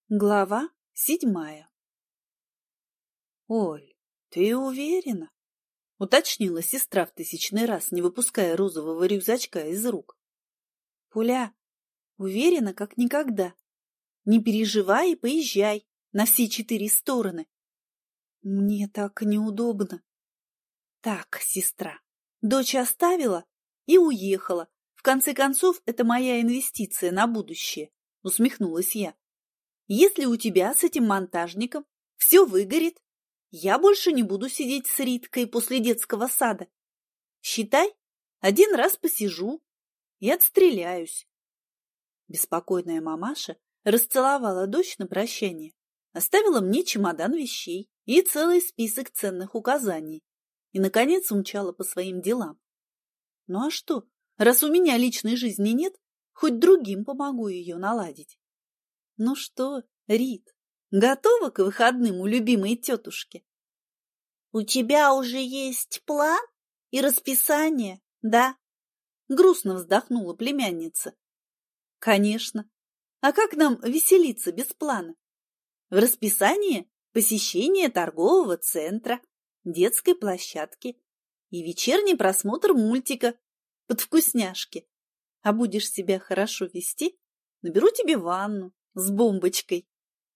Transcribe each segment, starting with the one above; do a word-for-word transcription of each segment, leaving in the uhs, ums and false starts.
Глава седьмая. «Оль, ты уверена?» — уточнила сестра в тысячный раз, не выпуская розового рюкзачка из рук. «Пуля, уверена, как никогда. Не переживай и поезжай на все четыре стороны. Мне так неудобно». «Так, сестра, дочь оставила и уехала. В конце концов, это моя инвестиция на будущее», — усмехнулась я. «Если у тебя с этим монтажником все выгорит, я больше не буду сидеть с Риткой после детского сада. Считай, один раз посижу и отстреляюсь». Беспокойная мамаша расцеловала дочь на прощание, оставила мне чемодан вещей и целый список ценных указаний и, наконец, умчала по своим делам. Ну а что, раз у меня личной жизни нет, хоть другим помогу ее наладить. Ну что, Рит, готова к выходным у любимой тетушки? У тебя уже есть план и расписание, да? Грустно вздохнула племянница. Конечно. А как нам веселиться без плана? В расписании посещение торгового центра, детской площадки и вечерний просмотр мультика под вкусняшки. А будешь себя хорошо вести, наберу тебе ванну с бомбочкой.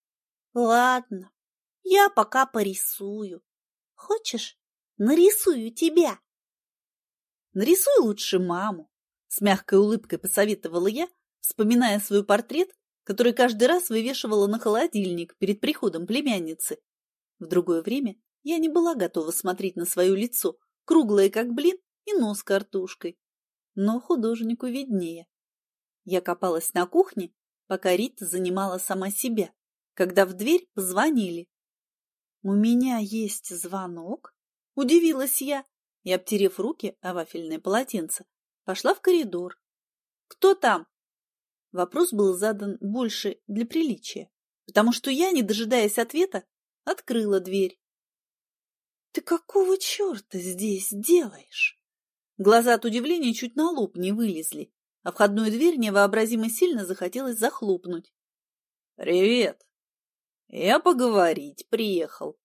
Ладно, я пока порисую. Хочешь, нарисую тебя? Нарисуй лучше маму, с мягкой улыбкой посоветовала я, вспоминая свой портрет, который каждый раз вывешивала на холодильник перед приходом племянницы. В другое время я не была готова смотреть на свое лицо, круглое как блин и нос картошкой. Но художнику виднее. Я копалась на кухне, пока Рита занимала сама себя, когда в дверь позвонили. «У меня есть звонок?» – удивилась я и, обтерев руки о вафельное полотенце, пошла в коридор. «Кто там?» Вопрос был задан больше для приличия, потому что я, не дожидаясь ответа, открыла дверь. «Ты какого черта здесь делаешь?» Глаза от удивления чуть на лоб не вылезли, а входную дверь невообразимо сильно захотелось захлопнуть. «Привет! Я поговорить приехал».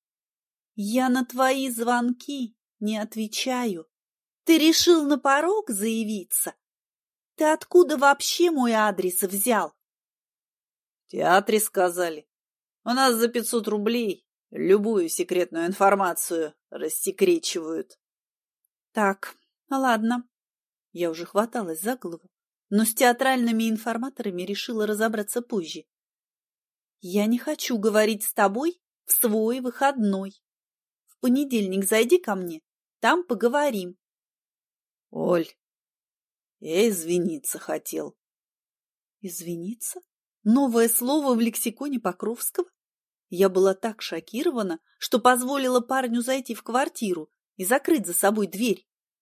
«Я на твои звонки не отвечаю. Ты решил на порог заявиться? Ты откуда вообще мой адрес взял?» «В театре сказали. У нас за пятьсот рублей любую секретную информацию рассекречивают». «Так, ладно». Я уже хваталась за голову, но с театральными информаторами решила разобраться позже. «Я не хочу говорить с тобой в свой выходной. В понедельник зайди ко мне, там поговорим». «Оль, я извиниться хотел». «Извиниться? Новое слово в лексиконе Покровского?» Я была так шокирована, что позволила парню зайти в квартиру и закрыть за собой дверь.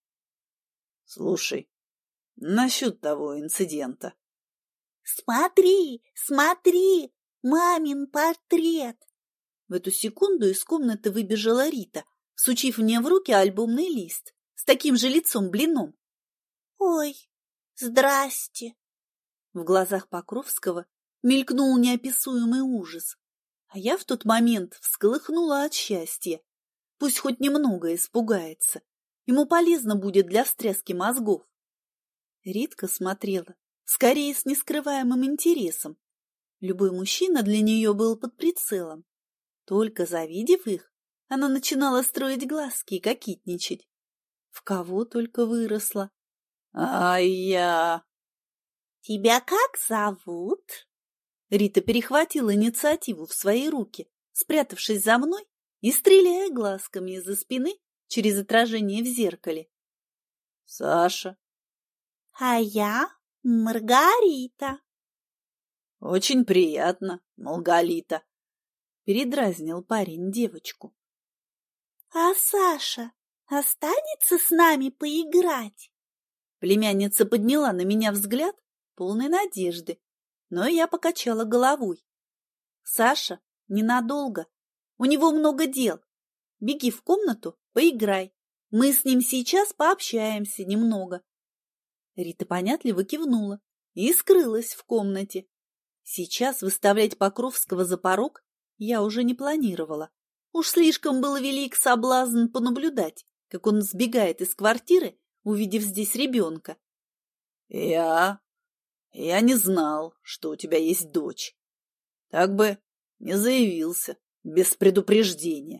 «Слушай, насчет того инцидента». «Смотри, смотри, мамин портрет!» В эту секунду из комнаты выбежала Рита, сучив мне в руки альбомный лист с таким же лицом-блином. «Ой, здрасте!» В глазах Покровского мелькнул неописуемый ужас, а я в тот момент всколыхнула от счастья. Пусть хоть немного испугается. Ему полезно будет для встряски мозгов. Ритка смотрела, скорее с нескрываемым интересом. Любой мужчина для нее был под прицелом. Только завидев их, она начинала строить глазки и кокетничать. В кого только выросла. «А я...» «Тебя как зовут?» Рита перехватила инициативу в свои руки, спрятавшись за мной и стреляя глазками из-за спины через отражение в зеркале. «Саша». «А я Маргарита». «Очень приятно, Маргарита», — передразнил парень девочку. «А Саша останется с нами поиграть?» Племянница подняла на меня взгляд, полный надежды, но я покачала головой. «Саша, ненадолго. У него много дел. Беги в комнату, поиграй. Мы с ним сейчас пообщаемся немного». Рита понятливо кивнула и скрылась в комнате. Сейчас выставлять Покровского за порог я уже не планировала. Уж слишком был велик соблазн понаблюдать, как он сбегает из квартиры, увидев здесь ребенка. Я... я не знал, что у тебя есть дочь. Так бы не заявился, без предупреждения.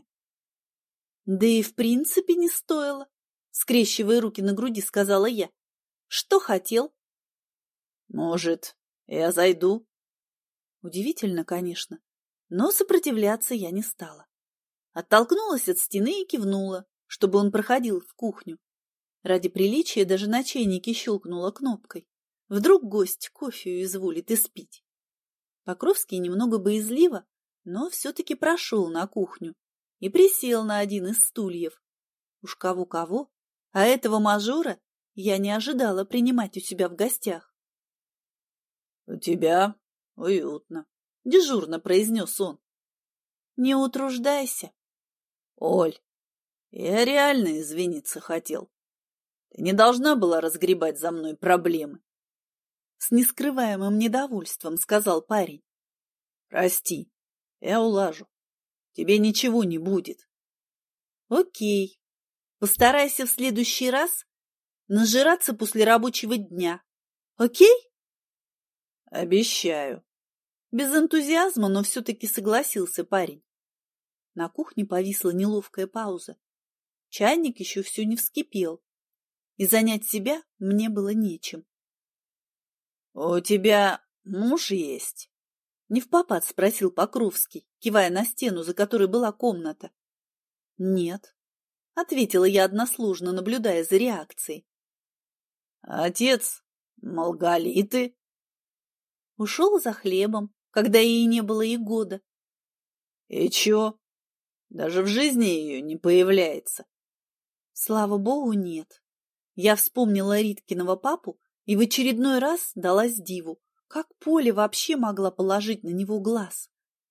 Да и в принципе не стоило, скрещивая руки на груди, сказала я. Что хотел? Может, я зайду? Удивительно, конечно, но сопротивляться я не стала. Оттолкнулась от стены и кивнула, чтобы он проходил в кухню. Ради приличия даже на чайнике щелкнула кнопкой. Вдруг гость кофею изволит испить. Покровский немного боязливо, но все-таки прошел на кухню и присел на один из стульев. Уж кого-кого, а этого мажора я не ожидала принимать у себя в гостях. — У тебя уютно, — дежурно произнес он. — Не утруждайся. — Оль, я реально извиниться хотел. Ты не должна была разгребать за мной проблемы. С нескрываемым недовольством сказал парень. — Прости, я улажу. Тебе ничего не будет. — Окей. Постарайся в следующий раз нажираться после рабочего дня. Окей? — Обещаю. Без энтузиазма, но все-таки согласился парень. На кухне повисла неловкая пауза. Чайник еще все не вскипел, и занять себя мне было нечем. — У тебя муж есть? — невпопад спросил Покровский, кивая на стену, за которой была комната. — Нет, — ответила я односложно, наблюдая за реакцией. — Отец Малгалиты? — Ушел за хлебом, когда ей не было и года. — И чё? Даже в жизни ее не появляется? — Слава богу, нет. Я вспомнила Риткиного папу и в очередной раз далась диву. Как Поля вообще могла положить на него глаз?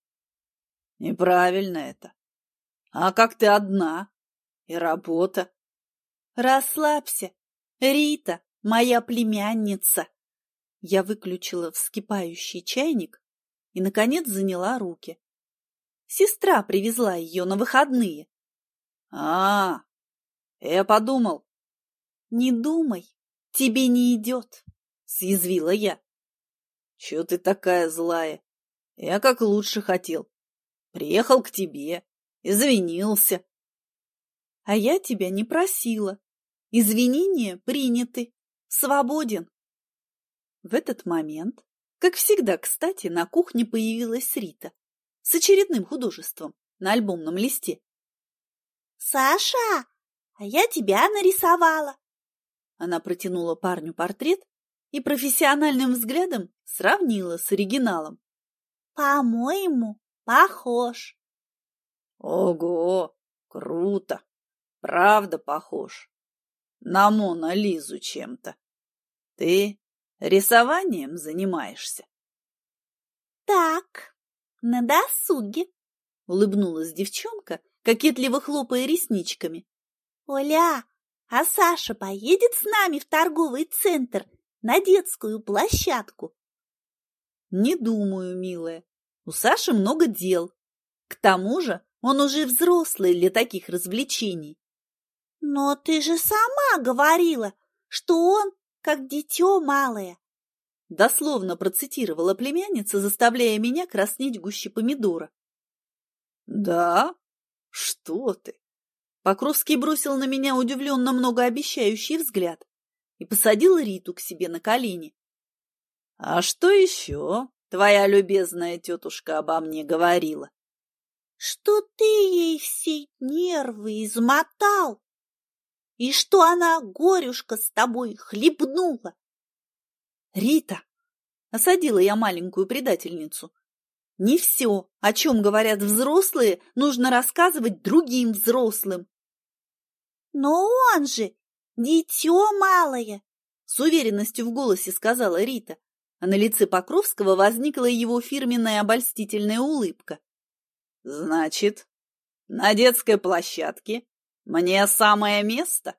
— Неправильно это. А как ты одна? И работа? — Расслабься. Рита, моя племянница. Я выключила вскипающий чайник и, наконец, заняла руки. Сестра привезла ее на выходные. — А, я подумал. — Не думай, тебе не идет, — съязвила я. — Чё ты такая злая? Я как лучше хотел. Приехал к тебе, извинился. — А я тебя не просила. Извинения приняты. Свободен. В этот момент, как всегда, кстати, на кухне появилась Рита с очередным художеством на альбомном листе. — Саша, а я тебя нарисовала. Она протянула парню портрет и профессиональным взглядом сравнила с оригиналом. — По-моему, похож. — Ого, круто! Правда похож. На Мона Лизу чем-то. Ты рисованием занимаешься? — Так, на досуге, — улыбнулась девчонка, кокетливо хлопая ресничками. — Оля, а Саша поедет с нами в торговый центр на детскую площадку? — Не думаю, милая. У Саши много дел. К тому же он уже взрослый для таких развлечений. — Но ты же сама говорила, что он как дитё малое. Дословно процитировала племянница, заставляя меня краснеть гуще помидора. — Да? Что ты? Покровский бросил на меня удивленно многообещающий взгляд и посадил Риту к себе на колени. — А что еще твоя любезная тетушка обо мне говорила? — Что ты ей все нервы измотал и что она, горюшка, с тобой хлебнула. — Рита! — осадила я маленькую предательницу. — Не все, о чем говорят взрослые, нужно рассказывать другим взрослым. — Но он же дитё малое! — с уверенностью в голосе сказала Рита, а на лице Покровского возникла его фирменная обольстительная улыбка. — Значит, на детской площадке мне самое место?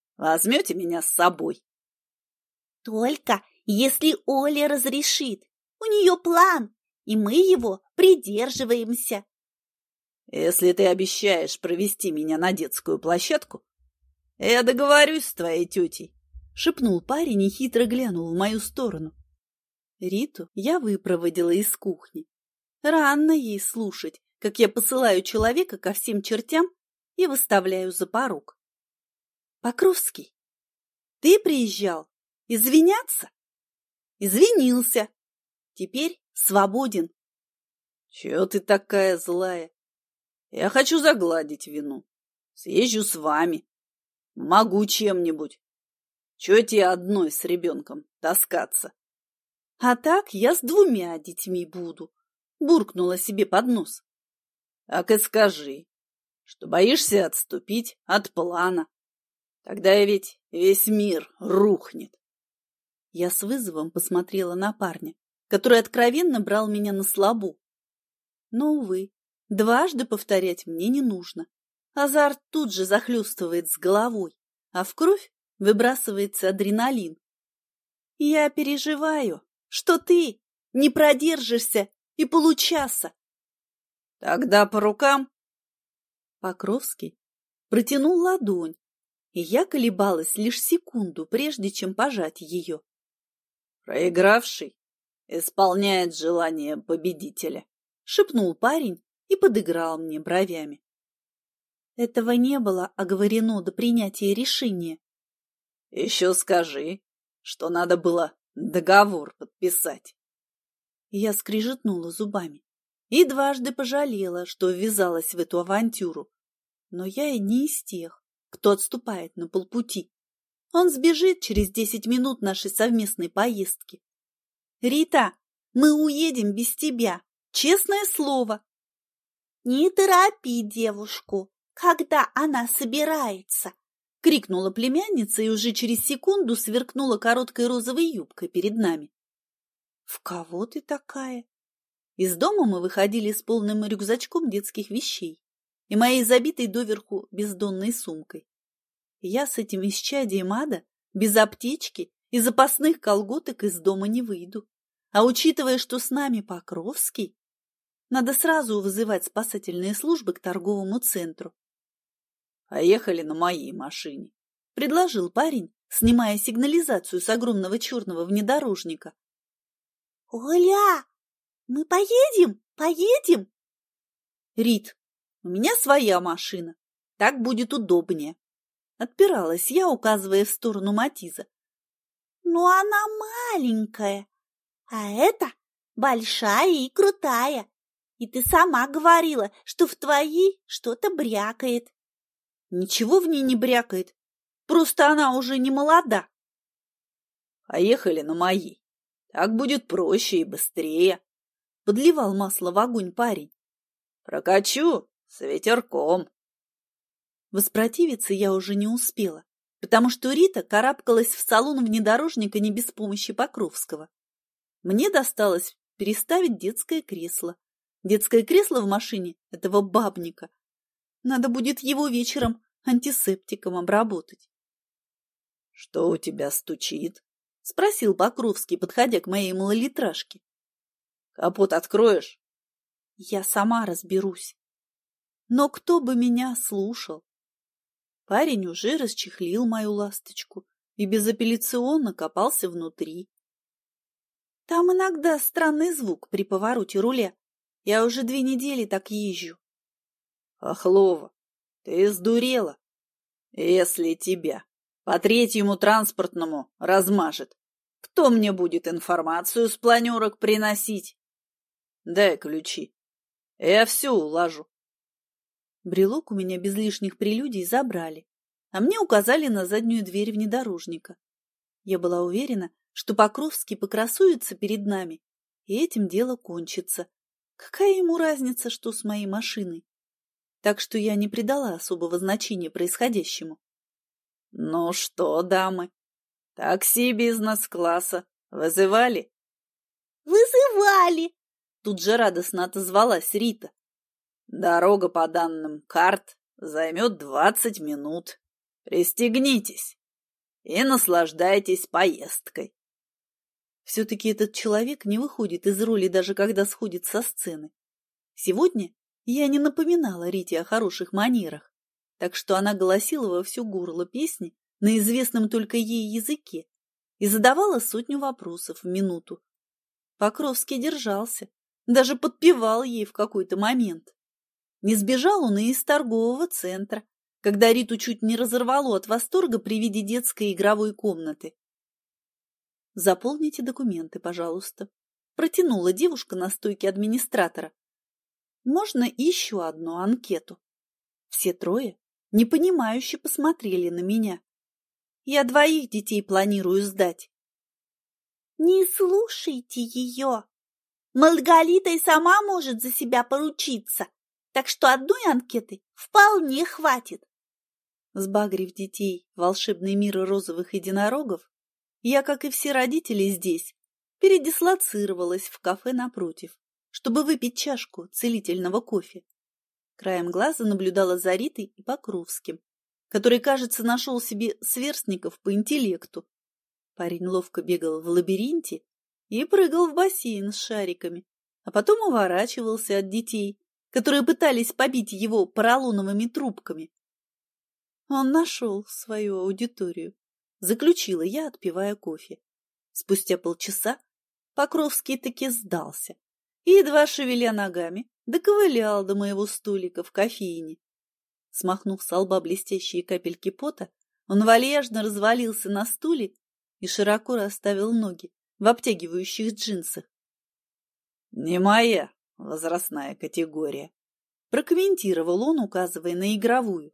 Возьмете меня с собой? — Только если Оля разрешит. У нее план, и мы его придерживаемся. Если ты обещаешь провести меня на детскую площадку, я договорюсь с твоей тетей, — шепнул парень и хитро глянул в мою сторону. Риту я выпроводила из кухни. Рано ей слушать, как я посылаю человека ко всем чертям и выставляю за порог. Покровский, ты приезжал извиняться? Извинился. Теперь свободен. Чего ты такая злая? Я хочу загладить вину. Съезжу с вами. Могу чем-нибудь. Чего тебе одной с ребенком таскаться? А так я с двумя детьми буду, буркнула себе под нос. Так и скажи, что боишься отступить от плана. Тогда ведь весь мир рухнет. Я с вызовом посмотрела на парня, который откровенно брал меня на слабо. Но, увы, дважды повторять мне не нужно. Азарт тут же захлестывает с головой, а в кровь выбрасывается адреналин. Я переживаю, что ты не продержишься и получаса. Тогда по рукам. Покровский протянул ладонь, и я колебалась лишь секунду, прежде чем пожать ее. Проигравший исполняет желание победителя, шепнул парень и подыграл мне бровями. Этого не было оговорено до принятия решения. Еще скажи, что надо было договор подписать. Я скрежетнула зубами и дважды пожалела, что ввязалась в эту авантюру. Но я и не из тех, кто отступает на полпути. Он сбежит через десять минут нашей совместной поездки. Рита, мы уедем без тебя, честное слово. Не торопи девушку, когда она собирается, — крикнула племянница и уже через секунду сверкнула короткой розовой юбкой перед нами. — В кого ты такая? Из дома мы выходили с полным рюкзачком детских вещей и моей забитой доверху бездонной сумкой. Я с этим исчадием ада без аптечки и запасных колготок из дома не выйду. А учитывая, что с нами Покровский, надо сразу вызывать спасательные службы к торговому центру. — Поехали на моей машине, — предложил парень, снимая сигнализацию с огромного черного внедорожника. — Оля, мы поедем, поедем? — Рит, у меня своя машина, так будет удобнее. Отпиралась я, указывая в сторону Матиза. — Но она маленькая, а эта большая и крутая. И ты сама говорила, что в твоей что-то брякает. Ничего в ней не брякает, просто она уже не молода. Поехали на моей, так будет проще и быстрее. Подливал масло в огонь парень. Прокачу с ветерком. Воспротивиться я уже не успела, потому что Рита карабкалась в салон внедорожника не без помощи Покровского. Мне досталось переставить детское кресло. Детское кресло в машине этого бабника. Надо будет его вечером антисептиком обработать. — Что у тебя стучит? — спросил Покровский, подходя к моей малолитражке. — Капот откроешь? — Я сама разберусь. Но кто бы меня слушал? Парень уже расчехлил мою ласточку и безапелляционно копался внутри. Там иногда странный звук при повороте руля. Я уже две недели так езжу. Хохлова, ты сдурела. Если тебя по третьему транспортному размажет, кто мне будет информацию с планерок приносить? Дай ключи. Я все улажу. Брелок у меня без лишних прелюдий забрали, а мне указали на заднюю дверь внедорожника. Я была уверена, что Покровский покрасуется перед нами, и этим дело кончится. Какая ему разница, что с моей машиной? Так что я не придала особого значения происходящему. — Ну что, дамы, такси бизнес-класса вызывали? — Вызывали! Тут же радостно отозвалась Рита. — Дорога по данным карт займет двадцать минут. Пристегнитесь и наслаждайтесь поездкой. Все-таки этот человек не выходит из роли, даже когда сходит со сцены. Сегодня я не напоминала Рите о хороших манерах, так что она голосила во всю горло песни на известном только ей языке и задавала сотню вопросов в минуту. Покровский держался, даже подпевал ей в какой-то момент. Не сбежал он и из торгового центра, когда Риту чуть не разорвало от восторга при виде детской игровой комнаты. «Заполните документы, пожалуйста», — протянула девушка на стойке администратора. «Можно еще одну анкету?» Все трое непонимающе посмотрели на меня. «Я двоих детей планирую сдать». «Не слушайте ее. Маргарита и сама может за себя поручиться, так что одной анкеты вполне хватит». Сбагрив детей в волшебный мир розовых единорогов, я, как и все родители здесь, передислоцировалась в кафе напротив, чтобы выпить чашку целительного кофе. Краем глаза наблюдала за Ритой и Покровским, который, кажется, нашел себе сверстников по интеллекту. Парень ловко бегал в лабиринте и прыгал в бассейн с шариками, а потом уворачивался от детей, которые пытались побить его поролоновыми трубками. Он нашел свою аудиторию, заключила я, отпивая кофе. Спустя полчаса Покровский таки сдался и, едва шевеля ногами, доковылял до моего столика в кофейне. Смахнув со лба блестящие капельки пота, он вальяжно развалился на стуле и широко расставил ноги в обтягивающих джинсах. «Не моя возрастная категория», — прокомментировал он, указывая на игровую.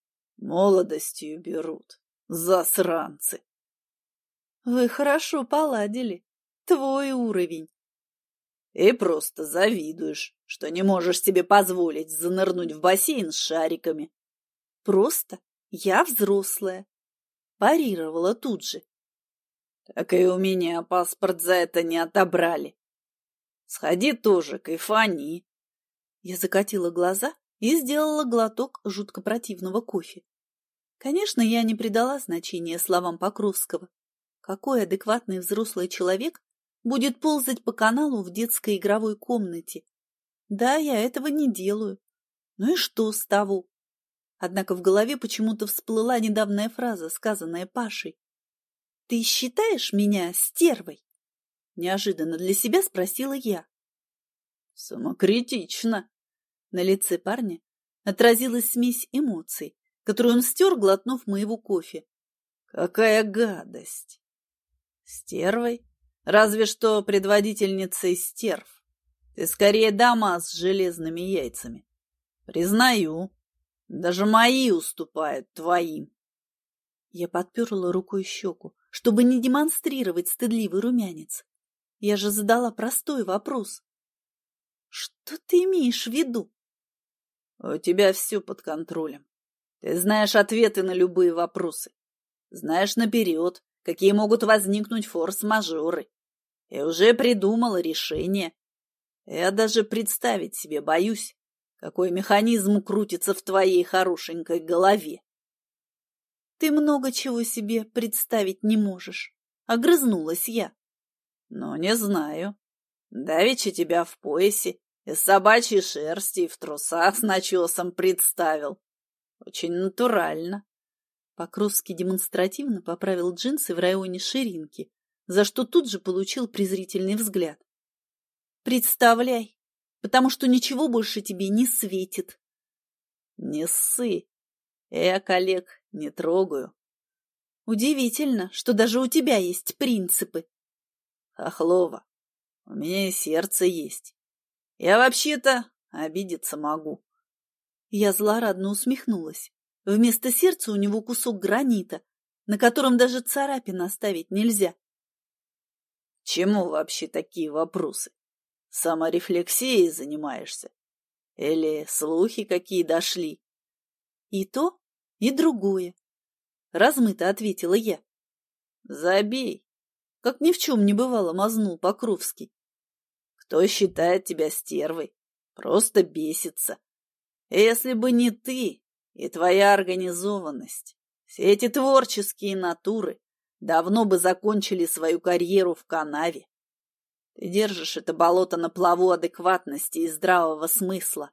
«Молодостью берут, засранцы». «Вы хорошо поладили. Твой уровень». «И просто завидуешь, что не можешь себе позволить занырнуть в бассейн с шариками». «Просто я взрослая», – парировала тут же. «Так и у меня паспорт за это не отобрали. Сходи тоже, кайфани». Я закатила глаза и сделала глоток жутко противного кофе. Конечно, я не придала значения словам Покровского. Какой адекватный взрослый человек будет ползать по каналу в детской игровой комнате? Да, я этого не делаю. Ну и что с того? Однако в голове почему-то всплыла недавняя фраза, сказанная Пашей. «Ты считаешь меня стервой?» Неожиданно для себя спросила я. «Самокритично». На лице парня отразилась смесь эмоций, которую он стер, глотнув моего кофе. «Какая гадость!» «Стервой? Разве что предводительницей стерв. Ты скорее дама с железными яйцами. Признаю, даже мои уступают твоим». Я подперла рукой щеку, чтобы не демонстрировать стыдливый румянец. Я же задала простой вопрос. «Что ты имеешь в виду?» «У тебя все под контролем. Ты знаешь ответы на любые вопросы. Знаешь наперед, какие могут возникнуть форс-мажоры. И уже придумала решение. Я даже представить себе боюсь, какой механизм крутится в твоей хорошенькой голове». «Ты много чего себе представить не можешь», — огрызнулась я. «Ну, не знаю. Давеча тебя в поясе, из собачьей шерсти и в трусах с начесом представил. Очень натурально». Покровский демонстративно поправил джинсы в районе ширинки, за что тут же получил презрительный взгляд. «Представляй, потому что ничего больше тебе не светит». «Не ссы. Я коллег не трогаю». «Удивительно, что даже у тебя есть принципы». «Хохлова, у меня и сердце есть. Я вообще-то обидеться могу». Я злорадно усмехнулась. Вместо сердца у него кусок гранита, на котором даже царапин оставить нельзя. «Чему вообще такие вопросы? Саморефлексией занимаешься? Или слухи какие дошли?» «И то, и другое», — размыто ответила я. «Забей», — как ни в чем не бывало мазнул Покровский. «Кто считает тебя стервой? Просто бесится. Если бы не ты и твоя организованность, все эти творческие натуры давно бы закончили свою карьеру в канаве. Ты держишь это болото на плаву адекватности и здравого смысла.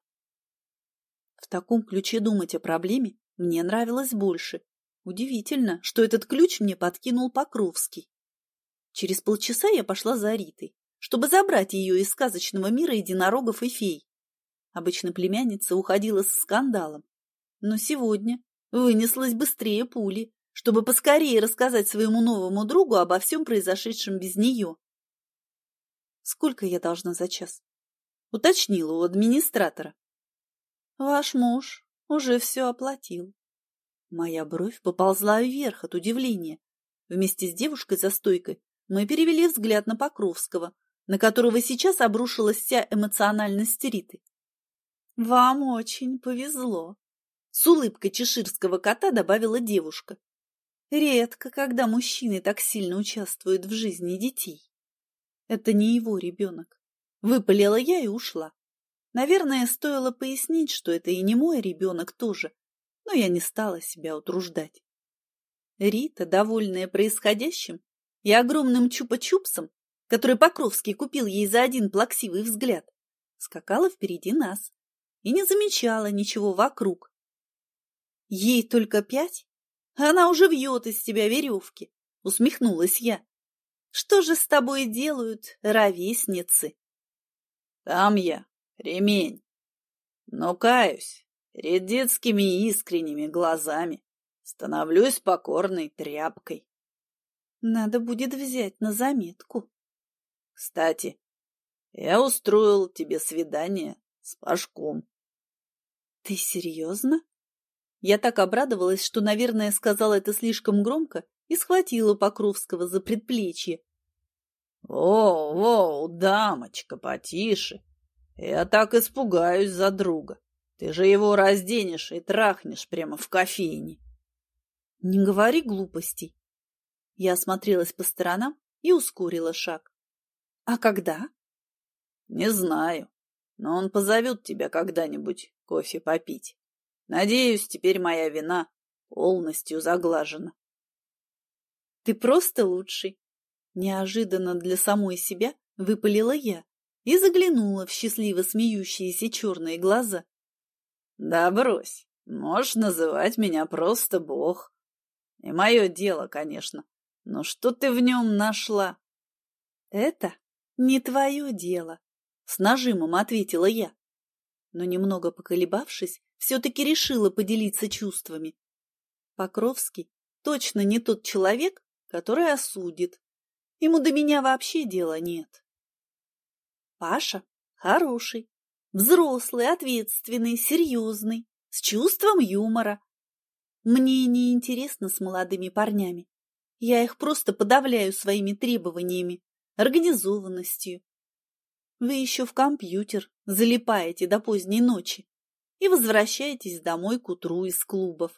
В таком ключе думать о проблеме мне нравилось больше. Удивительно, что этот ключ мне подкинул Покровский. Через полчаса я пошла за Ритой, чтобы забрать ее из сказочного мира единорогов и фей. Обычно племянница уходила с скандалом, но сегодня вынеслась быстрее пули, чтобы поскорее рассказать своему новому другу обо всем произошедшем без нее. «Сколько я должна за час?» — уточнила у администратора. «Ваш муж уже все оплатил». Моя бровь поползла вверх от удивления. Вместе с девушкой за стойкой мы перевели взгляд на Покровского, на которого сейчас обрушилась вся эмоциональность Риты. «Вам очень повезло», — с улыбкой чеширского кота добавила девушка. «Редко, когда мужчины так сильно участвуют в жизни детей». «Это не его ребенок», — выпалила я и ушла. Наверное, стоило пояснить, что это и не мой ребенок тоже, но я не стала себя утруждать. Рита, довольная происходящим и огромным чупа-чупсом, который Покровский купил ей за один плаксивый взгляд, скакала впереди нас и не замечала ничего вокруг. «Ей только пять, а она уже вьет из себя веревки», — усмехнулась я. «Что же с тобой делают ровесницы?» Там я, ремень. Но каюсь, перед детскими искренними глазами становлюсь покорной тряпкой. Надо будет взять на заметку. Кстати, я устроил тебе свидание с Пашком. Ты серьезно? Я так обрадовалась, что, наверное, сказала это слишком громко и схватила Покровского за предплечье. Воу-воу, дамочка, потише. Я так испугаюсь за друга. Ты же его разденешь и трахнешь прямо в кофейне. Не говори глупостей. Я осмотрелась по сторонам и ускорила шаг. А когда? Не знаю, но он позовет тебя когда-нибудь кофе попить. Надеюсь, теперь моя вина полностью заглажена. Ты просто лучший. Неожиданно для самой себя выпалила я и заглянула в счастливо смеющиеся черные глаза. Да брось, можешь называть меня просто Бог. И мое дело, конечно, но что ты в нем нашла? Это не твое дело, с нажимом ответила я. Но немного поколебавшись, все-таки решила поделиться чувствами. Покровский точно не тот человек, который осудит. Ему до меня вообще дела нет. Паша хороший, взрослый, ответственный, серьезный, с чувством юмора. Мне не интересно с молодыми парнями. Я их просто подавляю своими требованиями, организованностью. Вы еще в компьютер залипаете до поздней ночи и возвращаетесь домой к утру из клубов.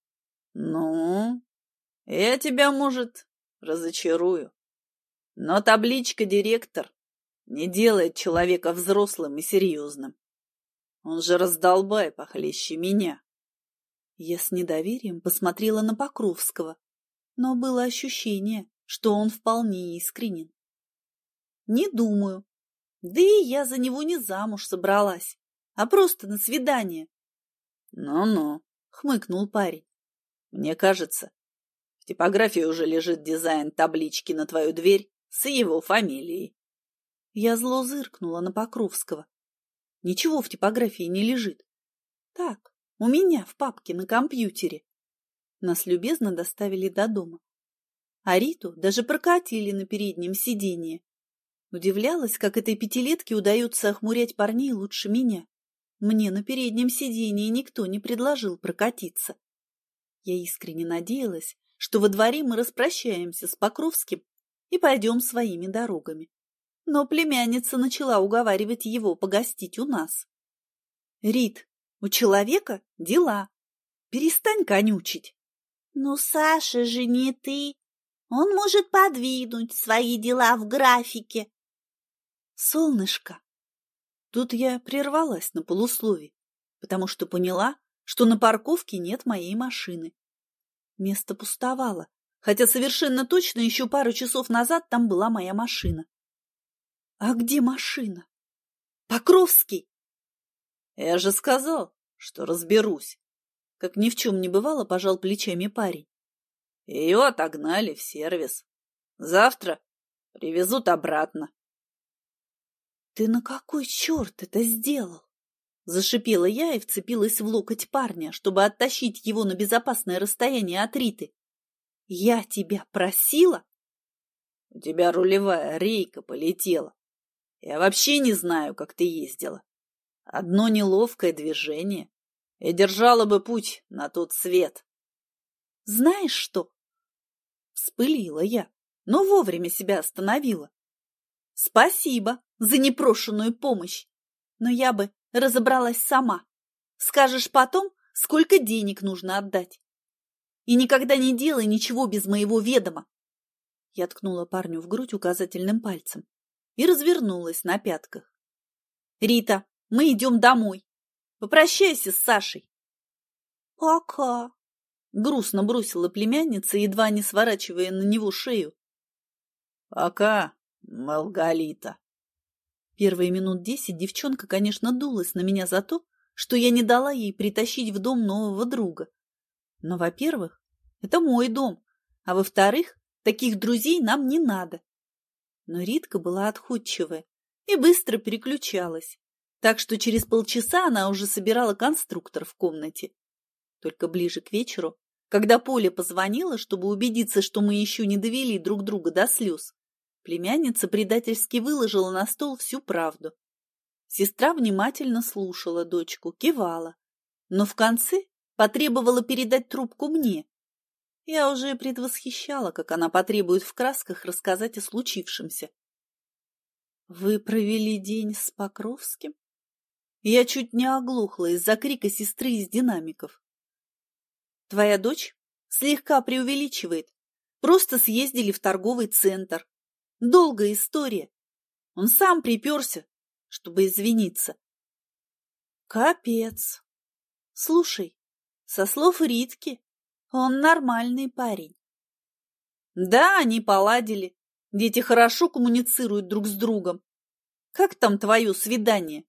Ну, я тебя, может, разочарую. Но табличка «директор» не делает человека взрослым и серьезным. Он же раздолбай похлеще меня. Я с недоверием посмотрела на Покровского, но было ощущение, что он вполне искренен. Не думаю. Да и я за него не замуж собралась, а просто на свидание. Ну-ну, хмыкнул парень. Мне кажется, в типографии уже лежит дизайн таблички на твою дверь с его фамилией. Я зло зыркнула на Покровского. Ничего в типографии не лежит. Так, у меня в папке на компьютере. Нас любезно доставили до дома. А Риту даже прокатили на переднем сиденье. Удивлялась, как этой пятилетке удается охмурять парней лучше меня. Мне на переднем сиденье никто не предложил прокатиться. Я искренне надеялась, что во дворе мы распрощаемся с Покровским и пойдем своими дорогами. Но племянница начала уговаривать его погостить у нас. «Рит, у человека дела. Перестань конючить». «Ну, Саша же не ты. Он может подвинуть свои дела в графике». «Солнышко». Тут я прервалась на полуслове, потому что поняла, что на парковке нет моей машины. Место пустовало, хотя совершенно точно еще пару часов назад там была моя машина. А где машина? Покровский! Я же сказал, что разберусь. Как ни в чем не бывало, пожал плечами парень. Ее отогнали в сервис. Завтра привезут обратно. Ты на какой черт это сделал? Зашипела я и вцепилась в локоть парня, чтобы оттащить его на безопасное расстояние от Риты. Я тебя просила? У тебя рулевая рейка полетела. Я вообще не знаю, как ты ездила. Одно неловкое движение, и держала бы путь на тот свет. Знаешь что? Вспылила я, но вовремя себя остановила. Спасибо за непрошенную помощь, но я бы разобралась сама. Скажешь потом, сколько денег нужно отдать. И никогда не делай ничего без моего ведома. Я ткнула парню в грудь указательным пальцем и развернулась на пятках. Рита, мы идем домой. Попрощайся с Сашей. Пока. Грустно бросила племянница, едва не сворачивая на него шею. Пока, Маргарита. Первые минут десять девчонка, конечно, дулась на меня за то, что я не дала ей притащить в дом нового друга. Но, во-первых, это мой дом, а во-вторых, таких друзей нам не надо. Но Ритка была отходчивая и быстро переключалась, так что через полчаса она уже собирала конструктор в комнате. Только ближе к вечеру, когда Поля позвонила, чтобы убедиться, что мы еще не довели друг друга до слез, племянница предательски выложила на стол всю правду. Сестра внимательно слушала дочку, кивала, но в конце потребовала передать трубку мне. Я уже предвосхищала, как она потребует в красках рассказать о случившемся. «Вы провели день с Покровским?» Я чуть не оглохла из-за крика сестры из динамиков. «Твоя дочь слегка преувеличивает. Просто съездили в торговый центр. Долгая история. Он сам приперся, чтобы извиниться». «Капец. Слушай, со слов Ритки, он нормальный парень». «Да, они поладили. Дети хорошо коммуницируют друг с другом. Как там твое свидание?»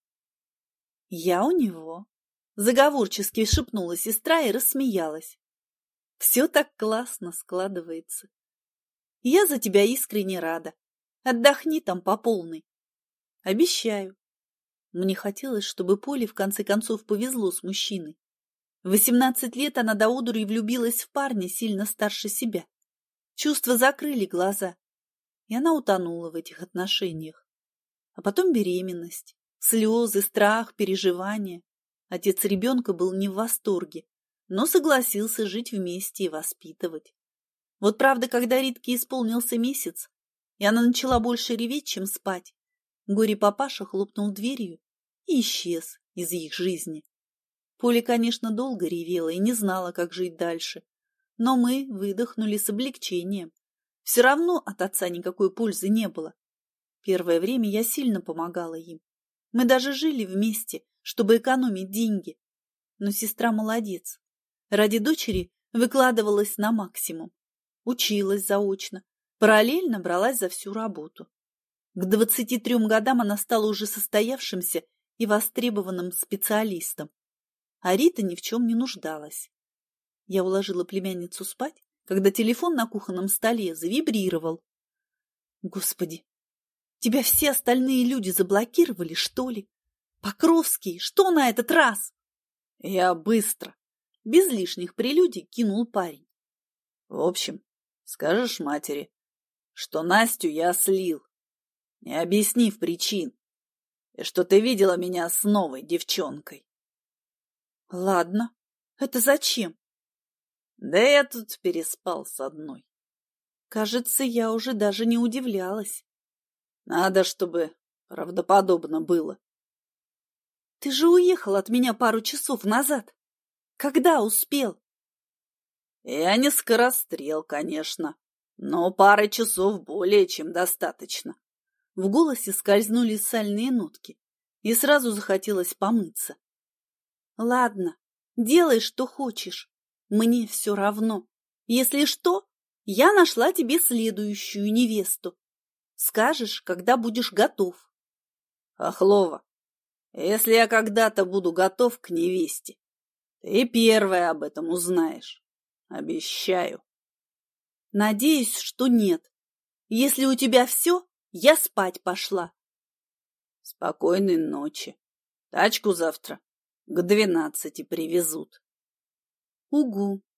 «Я у него», — заговорчески шепнула сестра и рассмеялась. «Все так классно складывается. Я за тебя искренне рада. Отдохни там по полной. Обещаю». Мне хотелось, чтобы Поле в конце концов повезло с мужчиной. В восемнадцать лет она до одури влюбилась в парня сильно старше себя. Чувства закрыли глаза, и она утонула в этих отношениях. А потом беременность, слезы, страх, переживания. Отец ребенка был не в восторге, но согласился жить вместе и воспитывать. Вот правда, когда Ритке исполнился месяц, и она начала больше реветь, чем спать, горе-папаша хлопнул дверью и исчез из их жизни. Поля, конечно, долго ревела и не знала, как жить дальше, но мы выдохнули с облегчением. Все равно от отца никакой пользы не было. Первое время я сильно помогала им. Мы даже жили вместе, чтобы экономить деньги. Но сестра молодец. Ради дочери выкладывалась на максимум. Училась заочно, параллельно бралась за всю работу. К двадцати трем годам она стала уже состоявшимся и востребованным специалистом. А Рита ни в чем не нуждалась. Я уложила племянницу спать, когда телефон на кухонном столе завибрировал. Господи, тебя все остальные люди заблокировали, что ли? Покровский, что на этот раз? Я быстро, без лишних прелюдий, кинул парень. В общем, скажешь матери, что Настю я слил, не объяснив причин, и что ты видела меня с новой девчонкой. Ладно, это зачем? Да я тут переспал с одной. Кажется, я уже даже не удивлялась. Надо, чтобы правдоподобно было. Ты же уехал от меня пару часов назад. Когда успел? Я не скорострел, конечно, но пары часов более чем достаточно. В голосе скользнули сальные нотки, и сразу захотелось помыться. Ладно, делай, что хочешь. Мне все равно. Если что, Я нашла тебе следующую невесту. Скажешь, когда будешь готов. Хохлова, если я когда-то буду готов к невесте, ты первая об этом узнаешь. Обещаю. Надеюсь, что нет. Если у тебя все, я спать пошла. Спокойной ночи. Тачку завтра к двенадцати привезут. Угу.